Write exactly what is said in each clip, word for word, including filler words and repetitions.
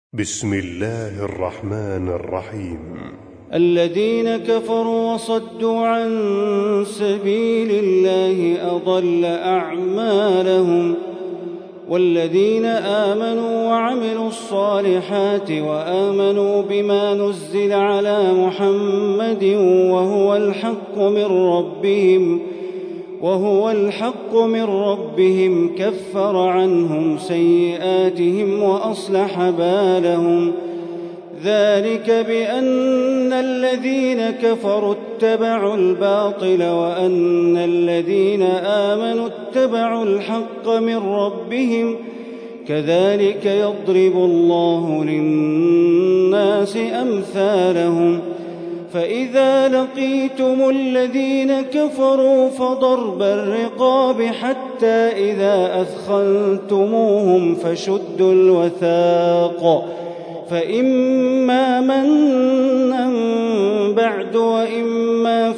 بسم الله الرحمن الرحيم. الذين كفروا وصدوا عن سبيل الله أضل أعمالهم، والذين آمنوا وعملوا الصالحات وآمنوا بما نزل على محمد وهو الحق من ربهم وهو الحق من ربهم كفر عنهم سيئاتهم وأصلح بالهم. ذلك بأن الذين كفروا اتبعوا الباطل وأن الذين آمنوا اتبعوا الحق من ربهم، كذلك يضرب الله للناس أمثالهم. فإذا لقيتم الذين كفروا فضرب الرقاب حتى إذا أثخنتموهم فشدوا الوثاق، فإما منا بعد وإما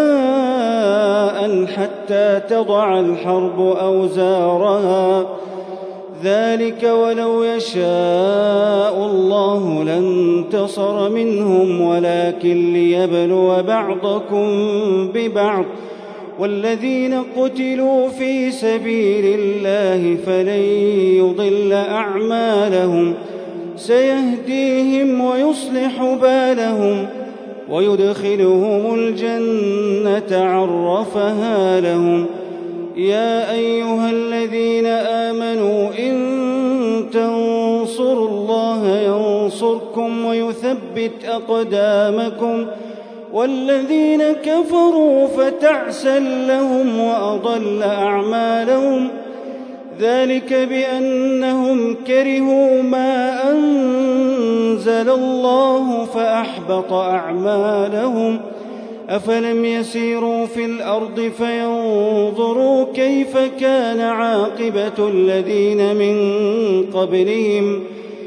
فداء حتى تضع الحرب أوزارها، ذلك ولو يشاء الله لانتصر منهم ولكن ليبلو بعضكم ببعض، والذين قتلوا في سبيل الله فلن يضل أعمالهم، سيهديهم ويصلح بالهم ويدخلهم الجنة عرفها لهم. يا أيها الذين آمنوا إن تنصروا الله ينصركم ويثبت أقدامكم، والذين كفروا فتعسا لهم وأضل أعمالهم، ذلك بأنهم كرهوا ما أنزل الله فأحبط أعمالهم. أفلم يسيروا في الأرض فينظروا كيف كان عاقبة الذين من قبلهم،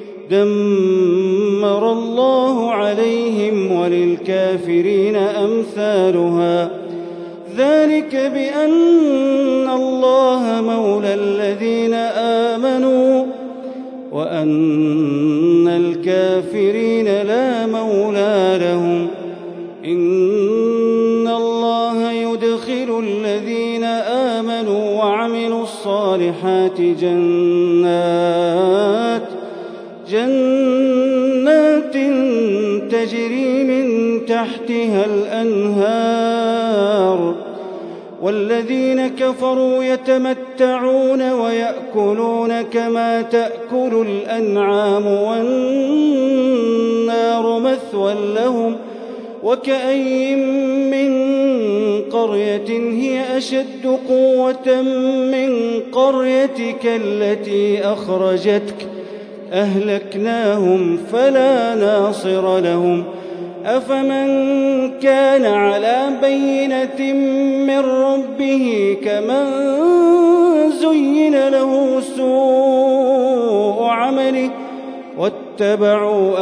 دمر الله عليهم وللكافرين أمثالها. ذلك بأن الله مولى الذين آمنوا وأن الكافرين لا مولى لهم. إن الله يدخل الذين آمنوا وعملوا الصالحات جنات جنات تجري من تحتها الأنهار، والذين كفروا يتمتعون ويأكلون كما تأكل الأنعام والنار مثوى لهم. وكأين من قرية هي أشد قوة من قريتك التي أخرجتك أهلكناهم فلا ناصر لهم. أفمن كان على بينة من ربه كمن زين له سوء عمله واتبعوا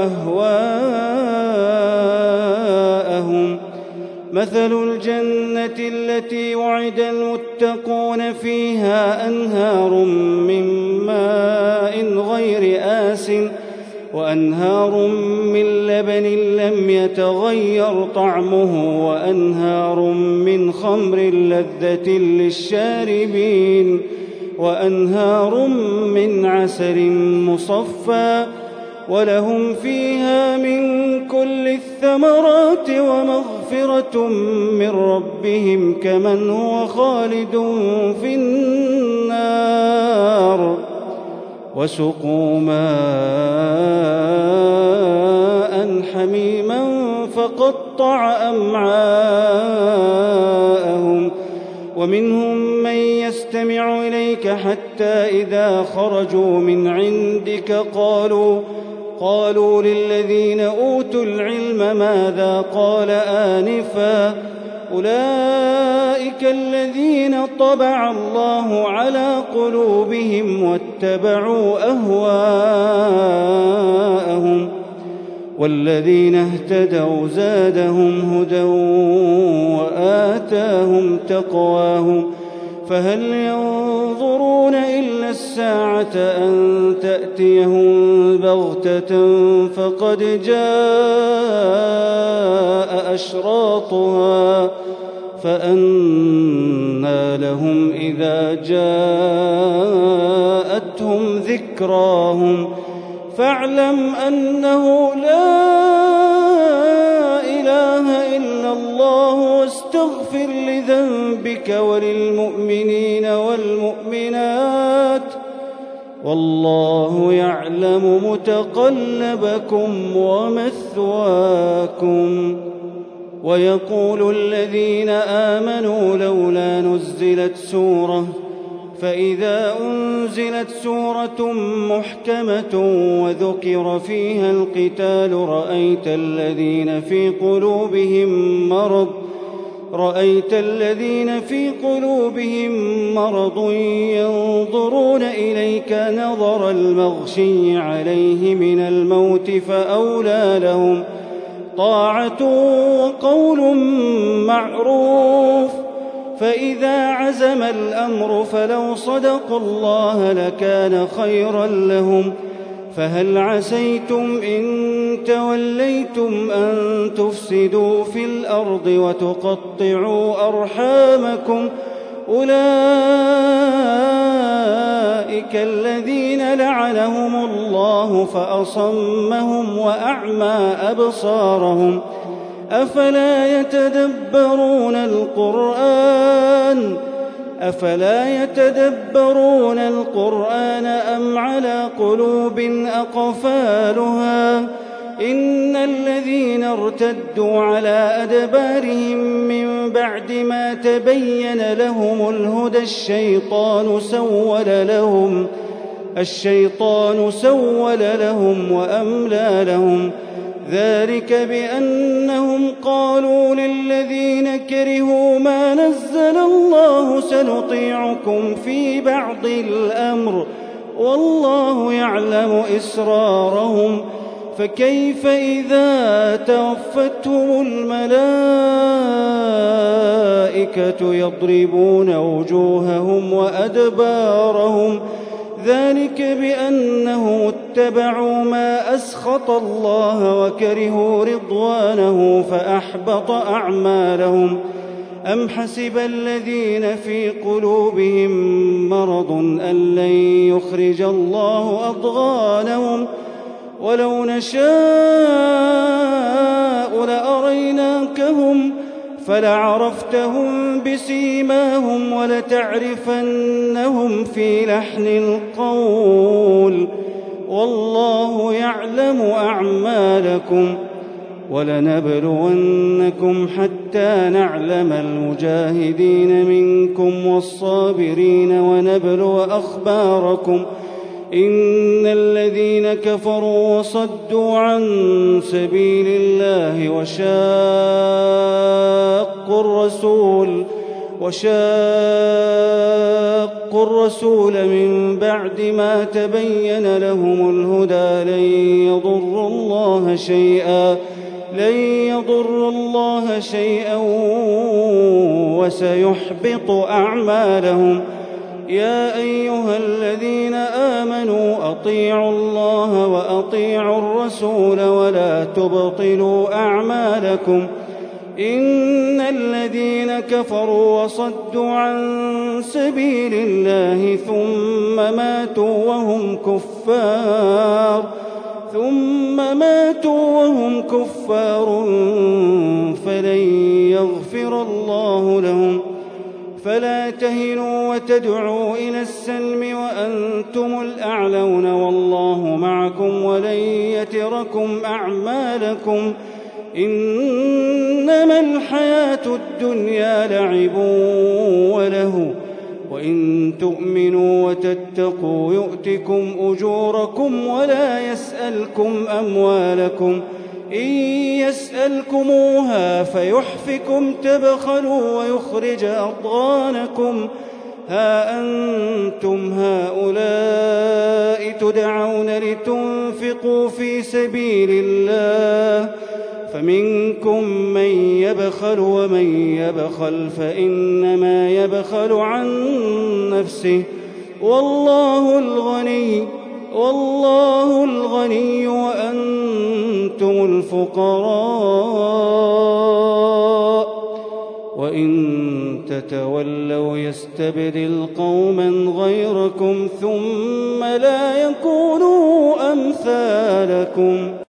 أهواءهم. مثل الجنة التي وعد المتقون فيها أنهار من ماء غير آسٍ وأنهار من لبن لم يتغير طعمه وأنهار من خمر لذة للشاربين وأنهار من عسل مصفى، ولهم فيها من كل الثمرات ومغفرة من ربهم كمن هو خالد في النار، وسقوا ماء حميما فقطع أمعاءهم. ومنهم من يستمع إليك حتى إذا خرجوا من عندك قالوا قالوا للذين أوتوا العلم ماذا قال آنفا، أولئك الذين طبع الله على قلوبهم واتبعوا أهواءهم، والذين اهتدوا زادهم هدى وآتاهم تقواهم. فهل ينظرون إلا الساعة أن تأتيهم بغتة فقد جاء أشراطها فأنى لهم إذا جاءتهم ذكراهم فاعلم أنه لا إله إلا الله واستغفر لذنبك وللمؤمنين والمؤمنات والله يعلم متقلبكم ومثواكم. ويقول الذين آمنوا لولا نزلت سورة فإذا أنزلت سورة محكمة وذكر فيها القتال رأيت الذين في قلوبهم مرض رأيت الذين في قلوبهم مرض ينظرون إليك نظر المغشي عليه من الموت فأولى لهم طاعة وقول معروف. فإذا عزم الأمر فلو صدقوا الله لكان خيرا لهم. فهل عسيتم إن توليتم أن تفسدوا في الأرض وتقطعوا أرحامكم أولئك الذين لعنهم الله فأصمهم وأعمى أبصارهم أفلا يتدبرون القرآن أفلا يتدبرون القرآن أم على قلوب أقفالها إن الذين ارتدوا على أدبارهم من بعد ما تبين لهم الهدى الشيطان سول لهم الشيطان سول لهم وأملى لهم ذلك بأنهم قالوا للذين كرهوا ما نزل الله سنطيعكم في بعض الأمر والله يعلم إسرارهم فكيف إذا توفتهم الملائكة يضربون وجوههم وأدبارهم ذلك بأنهم اتبعوا ما أسخط الله وكرهوا رضوانه فأحبط أعمالهم. أم حسب الذين في قلوبهم مرض أن لن يخرج الله أضغانهم ولو نشاء لأريناكهم فلعرفتهم بسيماهم ولتعرفنهم في لحن القول والله يعلم أعمالكم. ولنبلونكم حتى نعلم المجاهدين منكم والصابرين ونبلو أخباركم إن الذين كفروا وصدوا عن سبيل الله وشاقوا الرسول وشاقوا الرسول من بعد ما تبين لهم الهدى لن يضروا الله شيئا لن يضروا الله شيئا وسيحبط أعمالهم. يا أيها الذين آمنوا أطيعوا الله وأطيعوا الرسول ولا تبطلوا أعمالكم إن الذين كفروا وصدوا عن سبيل الله ثم ماتوا وهم كفار ثم ماتوا وهم كفار فلن يغفر الله لهم. فلا تهنوا وتدعوا إلى السلم وأنتم الأعلون والله معكم ولن يتركم أعمالكم إنما الحياة الدنيا لعب وله وإن تؤمنوا وتتقوا يؤتكم أجوركم ولا يسألكم أموالكم إن يسألكموها فيحفكم تبخلوا ويخرج أضغانكم ها أنتم هؤلاء تدعون لتنفقوا في سبيل الله فمنكم من يبخل ومن يبخل فإنما يبخل عن نفسه والله الغني والله الغني وأنتم الفقراء وإن تتولوا يستبدل قوما غيركم ثم لا يكونوا أمثالكم